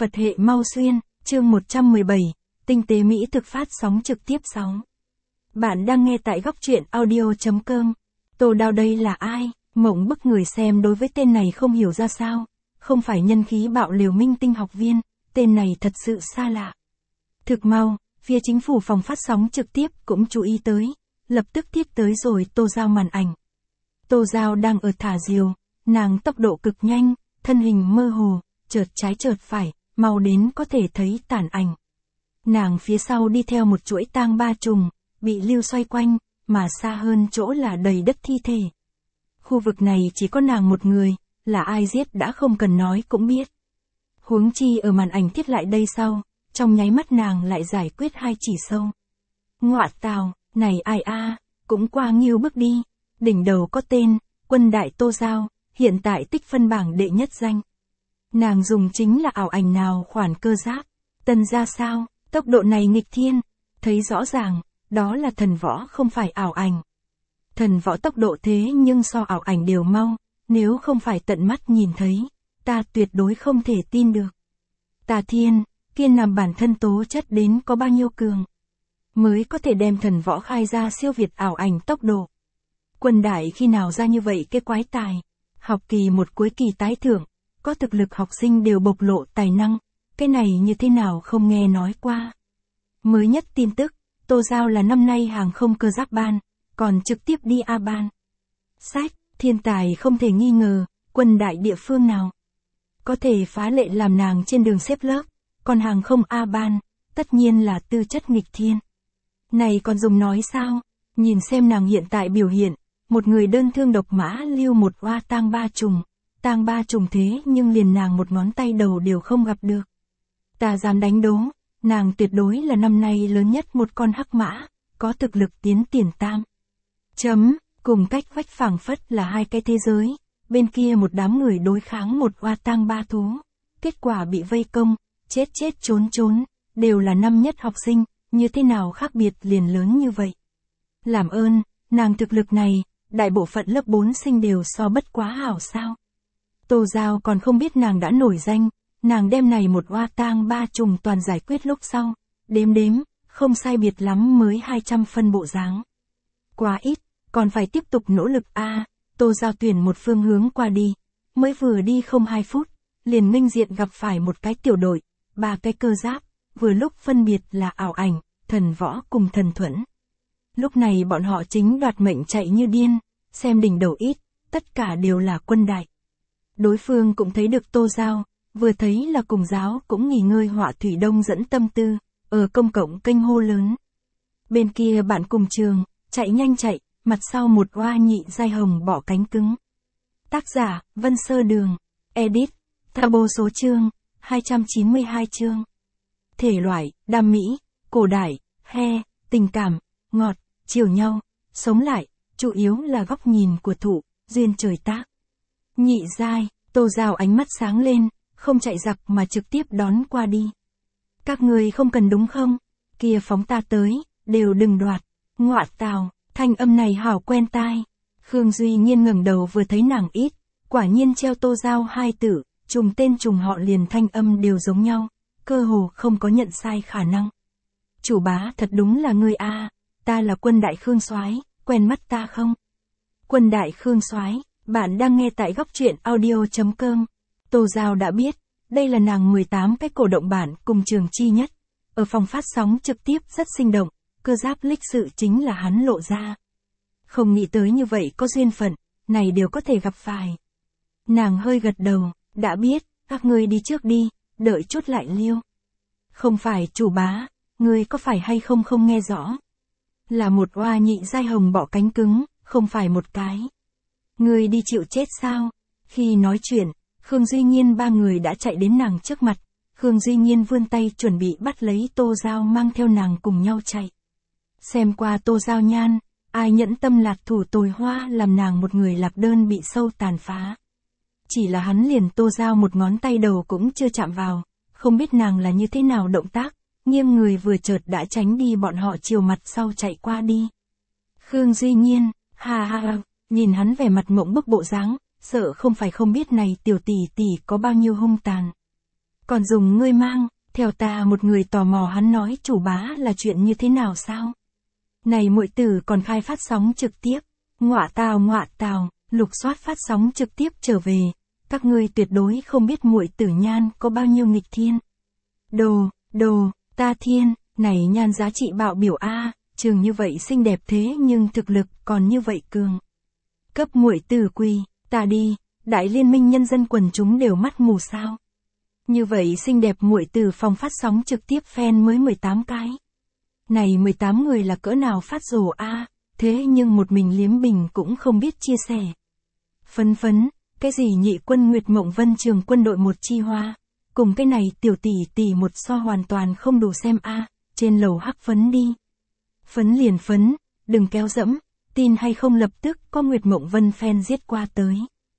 Phật hệ mau xuyên, chương 117, tinh tế Mỹ thực phát sóng trực tiếp 6. Bạn đang nghe tại góc truyện audio.com. Tô Đao đây là ai? Mộng bức người xem đối với tên này không hiểu ra sao. Không phải nhân khí bạo liều minh tinh học viên, tên này thật sự xa lạ. Thực mau, phía chính phủ phòng phát sóng trực tiếp cũng chú ý tới, lập tức tiếp tới rồi Tô Dao màn ảnh. Tô Dao đang ở thả diều, nàng tốc độ cực nhanh, thân hình mơ hồ, chợt trái chợt phải, mau đến có thể thấy tản ảnh. Nàng phía sau đi theo một chuỗi tang ba trùng, bị lưu xoay quanh, mà xa hơn chỗ là đầy đất thi thể. Khu vực này chỉ có nàng một người, là ai giết đã không cần nói cũng biết. Huống chi ở màn ảnh thiết lại đây sau, trong nháy mắt nàng lại giải quyết hai chỉ sâu. Ngọa tào, này ai a, cũng qua nghiêu bước đi, đỉnh đầu có tên, Quân Đại Tô Dao, hiện tại tích phân bảng đệ nhất danh. Nàng dùng chính là ảo ảnh nào khoản cơ giáp, tân ra sao, tốc độ này nghịch thiên, thấy rõ ràng, đó là thần võ không phải ảo ảnh. Thần võ tốc độ thế nhưng so ảo ảnh đều mau, nếu không phải tận mắt nhìn thấy, ta tuyệt đối không thể tin được. Tà Thiên, kiên nằm bản thân tố chất đến có bao nhiêu cường, mới có thể đem thần võ khai ra siêu việt ảo ảnh tốc độ. Quân Đại khi nào ra như vậy cái quái tài, học kỳ một cuối kỳ tái thưởng, có thực lực học sinh đều bộc lộ tài năng, cái này như thế nào không nghe nói qua. Mới nhất tin tức, Tô Dao là năm nay hàng không cơ giáp ban, còn trực tiếp đi A ban. Sách, thiên tài không thể nghi ngờ, Quân Đại địa phương nào có thể phá lệ làm nàng trên đường xếp lớp, còn hàng không A ban, tất nhiên là tư chất nghịch thiên. Này còn dùng nói sao, nhìn xem nàng hiện tại biểu hiện, một người đơn thương độc mã lưu một oa tang ba trùng thế nhưng liền nàng một ngón tay đầu đều không gặp được. Ta dám đánh đố, nàng tuyệt đối là năm nay lớn nhất một con hắc mã, có thực lực tiến tiền tam. Cùng cách vách phảng phất là hai cái thế giới, bên kia một đám người đối kháng một oa tang ba thú, kết quả bị vây công, chết trốn, đều là năm nhất học sinh, như thế nào khác biệt liền lớn như vậy. Làm ơn, nàng thực lực này, đại bộ phận lớp 4 sinh đều so bất quá hảo sao. Tô Dao còn không biết nàng đã nổi danh, nàng đem này một oa tang ba trùng toàn giải quyết lúc sau, đếm, không sai biệt lắm mới 200 phân bộ dáng. Quá ít, còn phải tiếp tục nỗ lực a. Tô Dao tuyển một phương hướng qua đi, mới vừa đi không 2 phút, liền nghênh diện gặp phải một cái tiểu đội, 3 cái cơ giáp, vừa lúc phân biệt là ảo ảnh, thần võ cùng thần thuẫn. Lúc này bọn họ chính đoạt mệnh chạy như điên, xem đỉnh đầu ít, tất cả đều là Quân Đại. Đối phương cũng thấy được Tô Dao, vừa thấy là cùng giáo cũng nghỉ ngơi họa thủy đông dẫn tâm tư, ở công cộng kênh hô lớn. Bên kia bạn cùng trường, chạy nhanh chạy, mặt sau một oa nhị giai hồng bỏ cánh cứng. Tác giả, Vân Sơ Đường, edit, Thabo số chương, 292 chương. Thể loại, đam mỹ, cổ đại, tình cảm, ngọt, chiều nhau, sống lại, chủ yếu là góc nhìn của thủ, duyên trời tác. Nhị giai, Tô Dao ánh mắt sáng lên, không chạy giặc mà trực tiếp đón qua đi. Các người không cần đúng không? Kia phóng ta tới, đều đừng đoạt. Ngọa tào, thanh âm này hảo quen tai. Khương Duy Nhiên ngẩng đầu vừa thấy nàng ít, quả nhiên treo Tô Dao hai tử, trùng tên trùng họ liền thanh âm đều giống nhau, cơ hồ không có nhận sai khả năng. Chủ bá thật đúng là ngươi a, ta là Quân Đại Khương Soái, quen mắt ta không? Quân Đại Khương Soái, bạn đang nghe tại góc truyện audio.com. Tô Dao đã biết, đây là nàng 18 cái cổ động bản cùng trường chi nhất. Ở phòng phát sóng trực tiếp rất sinh động, cơ giáp lịch sự chính là hắn lộ ra. Không nghĩ tới như vậy có duyên phận, này đều có thể gặp phải. Nàng hơi gật đầu, đã biết, các ngươi đi trước đi, đợi chút lại liêu. Không phải chủ bá, ngươi có phải hay không không nghe rõ. Là một oa nhị giai hồng bỏ cánh cứng, không phải một cái. Ngươi đi chịu chết sao? Khi nói chuyện, Khương Duy Nhiên ba người đã chạy đến nàng trước mặt. Khương Duy Nhiên vươn tay chuẩn bị bắt lấy Tô Dao mang theo nàng cùng nhau chạy. Xem qua Tô Dao nhan, ai nhẫn tâm lạc thủ tồi hoa làm nàng một người lạc đơn bị sâu tàn phá. Chỉ là hắn liền Tô Dao một ngón tay đầu cũng chưa chạm vào, không biết nàng là như thế nào động tác, nghiêng người vừa chợt đã tránh đi bọn họ chiều mặt sau chạy qua đi. Khương Duy Nhiên, ha, nhìn hắn vẻ mặt mộng bức bộ dáng, sợ không phải không biết này tiểu tỷ tỷ có bao nhiêu hung tàn. Còn dùng ngươi mang, theo ta một người tò mò hắn nói chủ bá là chuyện như thế nào sao? Này muội tử còn khai phát sóng trực tiếp. Ngọa tào, lục soát phát sóng trực tiếp trở về. Các ngươi tuyệt đối không biết muội tử Nhan có bao nhiêu nghịch thiên. Ta thiên, này Nhan giá trị bạo biểu a, trường như vậy xinh đẹp thế nhưng thực lực còn như vậy cường. Cấp muội tử quỳ, ta đi, Đại Liên minh nhân dân quần chúng đều mắt mù sao? Như vậy xinh đẹp muội tử phòng phát sóng trực tiếp fan mới 18 cái. Này 18 người là cỡ nào phát rồ a, thế nhưng một mình Liếm Bình cũng không biết chia sẻ. Phấn, cái gì nhị quân Nguyệt Mộng Vân Trường quân đội một chi hoa, cùng cái này tiểu tỷ tỷ một so hoàn toàn không đủ xem a, trên lầu hắc phấn đi. Phấn liền phấn, đừng kéo dẫm, tin hay không lập tức có Nguyệt Mộng Vân fan giết qua tới.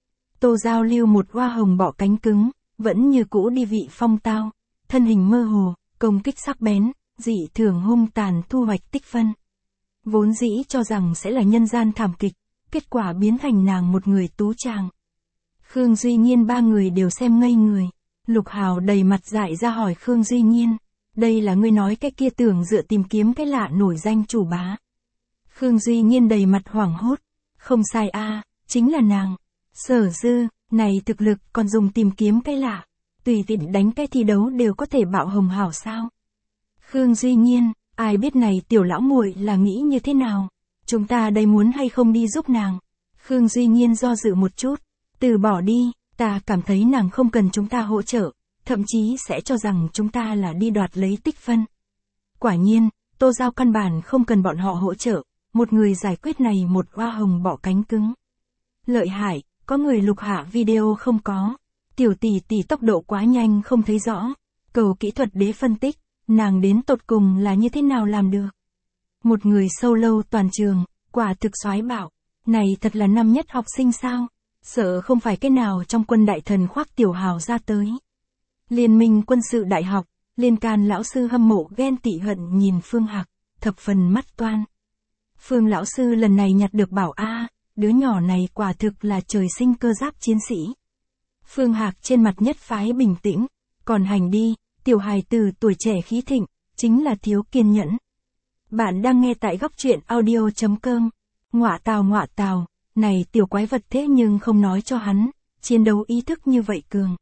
Tô Giao Lưu một hoa hồng bọ cánh cứng, vẫn như cũ đi vị phong tao, thân hình mơ hồ, công kích sắc bén, dị thường hung tàn thu hoạch tích phân. Vốn dĩ cho rằng sẽ là nhân gian thảm kịch, kết quả biến thành nàng một người tú chàng. Khương Duy Nhiên ba người đều xem ngây người. Lục Hào đầy mặt dại ra hỏi Khương Duy Nhiên, đây là ngươi nói cái kia tưởng dựa tìm kiếm cái lạ nổi danh chủ bá. Khương Duy Nhiên đầy mặt hoảng hốt, không sai a, chính là nàng. Sở Dư, này thực lực còn dùng tìm kiếm cái lạ, tùy tiện đánh cái thi đấu đều có thể bạo hồng hảo sao. Khương Duy Nhiên, ai biết này tiểu lão muội là nghĩ như thế nào, chúng ta đây muốn hay không đi giúp nàng. Khương Duy Nhiên do dự một chút, từ bỏ đi, ta cảm thấy nàng không cần chúng ta hỗ trợ, thậm chí sẽ cho rằng chúng ta là đi đoạt lấy tích phân. Quả nhiên, Tô Giao căn bản không cần bọn họ hỗ trợ, một người giải quyết này một hoa hồng bọ cánh cứng. Lợi hại, có người lục hạ video không có, tiểu tỷ tỷ tốc độ quá nhanh không thấy rõ, cầu kỹ thuật đế phân tích, nàng đến tột cùng là như thế nào làm được. Một người solo toàn trường, quả thực soái bạo, này thật là năm nhất học sinh sao, sợ không phải cái nào trong quân đại thần khoác tiểu hào ra tới. Liên minh quân sự đại học, liên can lão sư hâm mộ ghen tị hận nhìn Phương Hạc, thập phần mắt toan. Phương lão sư lần này nhặt được bảo a, đứa nhỏ này quả thực là trời sinh cơ giáp chiến sĩ. Phương Hạc trên mặt nhất phái bình tĩnh, còn hành đi, tiểu hài tử tuổi trẻ khí thịnh, chính là thiếu kiên nhẫn. Bạn đang nghe tại góc truyện audio.com. Ngọa tào, này tiểu quái vật thế nhưng không nói cho hắn, chiến đấu ý thức như vậy cường.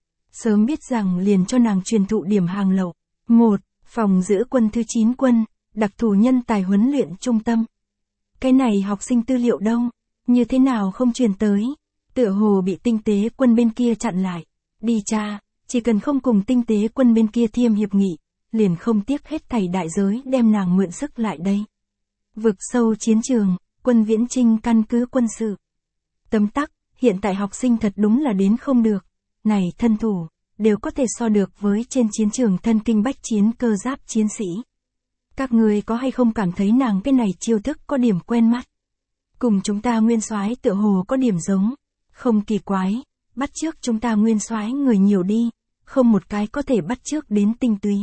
Sớm biết rằng liền cho nàng truyền thụ điểm hàng lậu. 1. Phòng giữ quân thứ 9 quân, đặc thù nhân tài huấn luyện trung tâm. Cái này học sinh tư liệu đâu, như thế nào không truyền tới, tựa hồ bị tinh tế quân bên kia chặn lại. Đi cha, chỉ cần không cùng tinh tế quân bên kia thiêm hiệp nghị, liền không tiếc hết thảy đại giới đem nàng mượn sức lại đây. Vực sâu chiến trường, quân Viễn Trinh căn cứ quân sự. Tấm tắc, hiện tại học sinh thật đúng là đến không được. Này thân thủ, đều có thể so được với trên chiến trường thân kinh bách chiến cơ giáp chiến sĩ. Các người có hay không cảm thấy nàng cái này chiêu thức có điểm quen mắt? Cùng chúng ta nguyên soái tựa hồ có điểm giống. Không kỳ quái, bắt chước chúng ta nguyên soái người nhiều đi, không một cái có thể bắt chước đến tinh túy.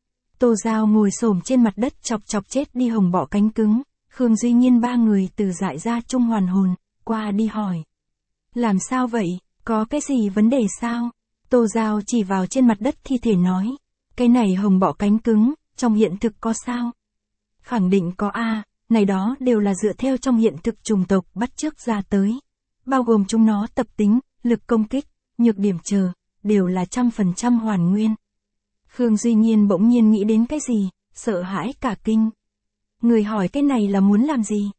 Tô Giao ngồi xổm trên mặt đất chọc chết đi hồng bọ cánh cứng, Khương Duy Nhiên ba người từ dại ra trung hoàn hồn, qua đi hỏi. Làm sao vậy, có cái gì vấn đề sao? Tô Giao chỉ vào trên mặt đất thi thể nói, cái này hồng bọ cánh cứng, trong hiện thực có sao? Khẳng định có a, này đó đều là dựa theo trong hiện thực chủng tộc bắt chước ra tới. Bao gồm chúng nó tập tính, lực công kích, nhược điểm chờ, đều là 100% hoàn nguyên. Khương Duy Nhiên bỗng nhiên nghĩ đến cái gì, sợ hãi cả kinh. Người hỏi cái này là muốn làm gì?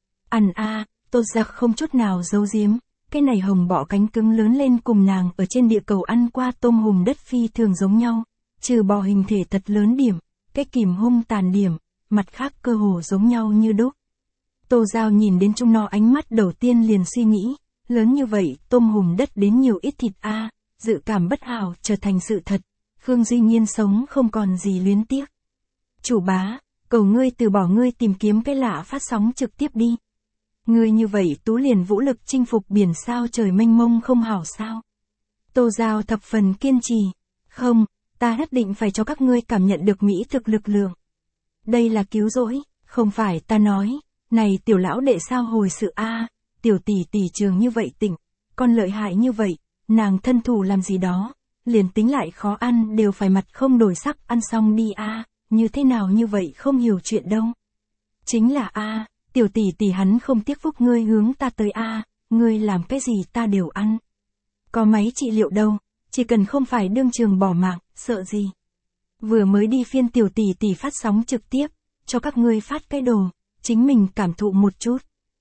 Tô Giặc không chút nào giấu giếm, cái này hồng bọ cánh cứng lớn lên cùng nàng ở trên địa cầu ăn qua tôm hùm đất phi thường giống nhau, trừ bỏ hình thể thật lớn điểm, cái kìm hung tàn điểm, mặt khác cơ hồ giống nhau như đúc. Tô Giao nhìn đến chúng nó ánh mắt đầu tiên liền suy nghĩ, lớn như vậy tôm hùm đất đến nhiều ít thịt a, dự cảm bất hảo trở thành sự thật. Khương Duy Nhiên sống không còn gì luyến tiếc. Chủ bá, cầu ngươi từ bỏ ngươi tìm kiếm cái lạ phát sóng trực tiếp đi. Ngươi như vậy tú liền vũ lực chinh phục biển sao trời mênh mông không hảo sao? Tô Giao thập phần kiên trì. Không, ta nhất định phải cho các ngươi cảm nhận được mỹ thực lực lượng. Đây là cứu rỗi, không phải ta nói. Này tiểu lão đệ sao hồi sự a, tiểu tỷ tỷ trường như vậy tỉnh, con lợi hại như vậy, nàng thân thủ làm gì đó, liền tính lại khó ăn đều phải mặt không đổi sắc ăn xong đi a, như thế nào như vậy không hiểu chuyện đâu. Chính là a, tiểu tỷ tỷ hắn không tiếc phúc ngươi hướng ta tới a, ngươi làm cái gì ta đều ăn. Có máy trị liệu đâu, chỉ cần không phải đương trường bỏ mạng, sợ gì. Vừa mới đi phiên tiểu tỷ tỷ phát sóng trực tiếp, cho các ngươi phát cái đồ, chính mình cảm thụ một chút.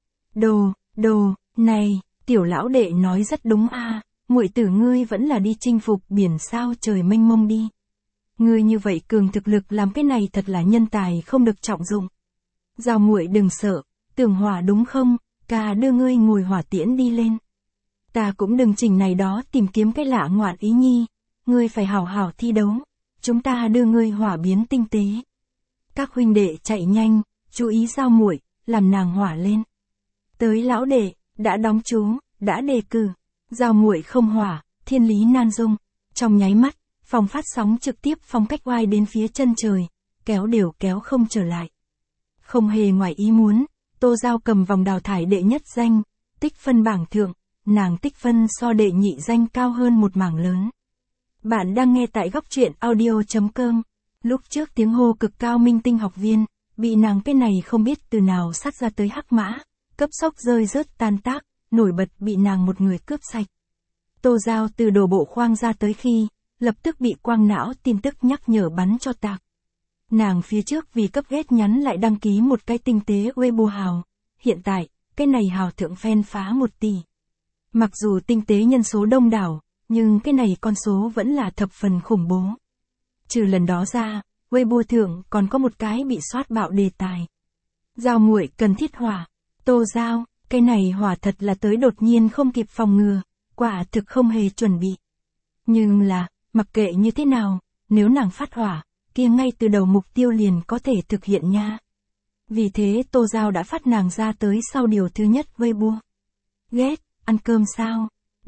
Đồ, này, tiểu lão đệ nói rất đúng a, muội tử ngươi vẫn là đi chinh phục biển sao trời mênh mông đi. Ngươi như vậy cường thực lực làm cái này thật là nhân tài không được trọng dụng. Giao muội đừng sợ, tưởng hỏa đúng không, ca đưa ngươi ngồi hỏa tiễn đi lên. Ta cũng đừng chỉnh này đó tìm kiếm cái lạ ngoạn ý nhi, ngươi phải hảo hảo thi đấu, chúng ta đưa ngươi hỏa biến tinh tế. Các huynh đệ chạy nhanh, chú ý giao muội, làm nàng hỏa lên. Tới lão đệ, đã đóng chú, đã đề cử, giao muội không hỏa, thiên lý nan dung, trong nháy mắt, phòng phát sóng trực tiếp phong cách oai đến phía chân trời, kéo đều kéo không trở lại. Không hề ngoài ý muốn, Tô Giao cầm vòng đào thải đệ nhất danh, tích phân bảng thượng, nàng tích phân so đệ nhị danh cao hơn một mảng lớn. Bạn đang nghe tại góc truyện audio.com. Lúc trước tiếng hô cực cao minh tinh học viên, bị nàng cái này không biết từ nào sát ra tới hắc mã, cấp sốc rơi rớt tan tác, nổi bật bị nàng một người cướp sạch. Tô Giao từ đổ bộ khoang ra tới khi, lập tức bị quang não tin tức nhắc nhở bắn cho tạc. Nàng phía trước vì cấp ghét nhắn lại đăng ký một cái tinh tế Weibo hào, hiện tại, cái này hào thượng fan phá 1 tỷ. Mặc dù tinh tế nhân số đông đảo, nhưng cái này con số vẫn là thập phần khủng bố. Trừ lần đó ra, Weibo thượng còn có một cái bị soát bạo đề tài. Giao muội cần thiết hỏa. Tô Giao, cái này hỏa thật là tới đột nhiên không kịp phòng ngừa, quả thực không hề chuẩn bị. Nhưng là, mặc kệ như thế nào, nếu nàng phát hỏa, kia ngay từ đầu mục tiêu liền có thể thực hiện nha. Vì thế Tô Giao đã phát nàng ra tới sau điều thứ nhất Weibo. Ghét, ăn cơm sao?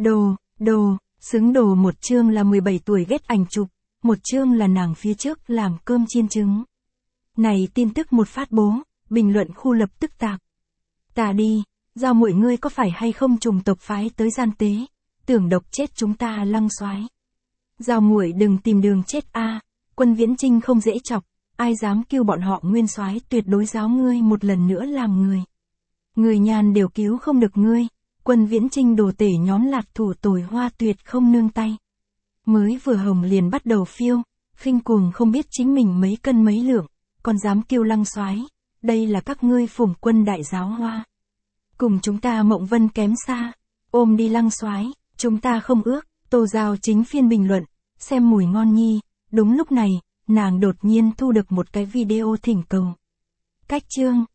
Đồ, xứng đồ một chương là 17 tuổi ghét ảnh chụp, một chương là nàng phía trước làm cơm chiên trứng. Này tin tức một phát bố, bình luận khu lập tức tạc. Ta đi, Giao muội ngươi có phải hay không trùng tộc phái tới gian tế, tưởng độc chết chúng ta Lăng Soái. Giao muội đừng tìm đường chết a, Quân Viễn Chinh không dễ chọc, ai dám kêu bọn họ nguyên soái tuyệt đối giáo ngươi một lần nữa làm người. Người nhàn đều cứu không được ngươi, Quân Viễn Chinh đồ tể nhóm lạc thủ tồi hoa tuyệt không nương tay. Mới vừa hồng liền bắt đầu phiêu, khinh cuồng không biết chính mình mấy cân mấy lượng, còn dám kêu Lăng Soái, đây là các ngươi phủng quân đại giáo hoa. Cùng chúng ta Mộng Vân kém xa, ôm đi Lăng Soái, chúng ta không ước. Tô Giao chính phiên bình luận, xem mùi ngon nhi, đúng lúc này, nàng đột nhiên thu được một cái video thỉnh cầu. Cách chương,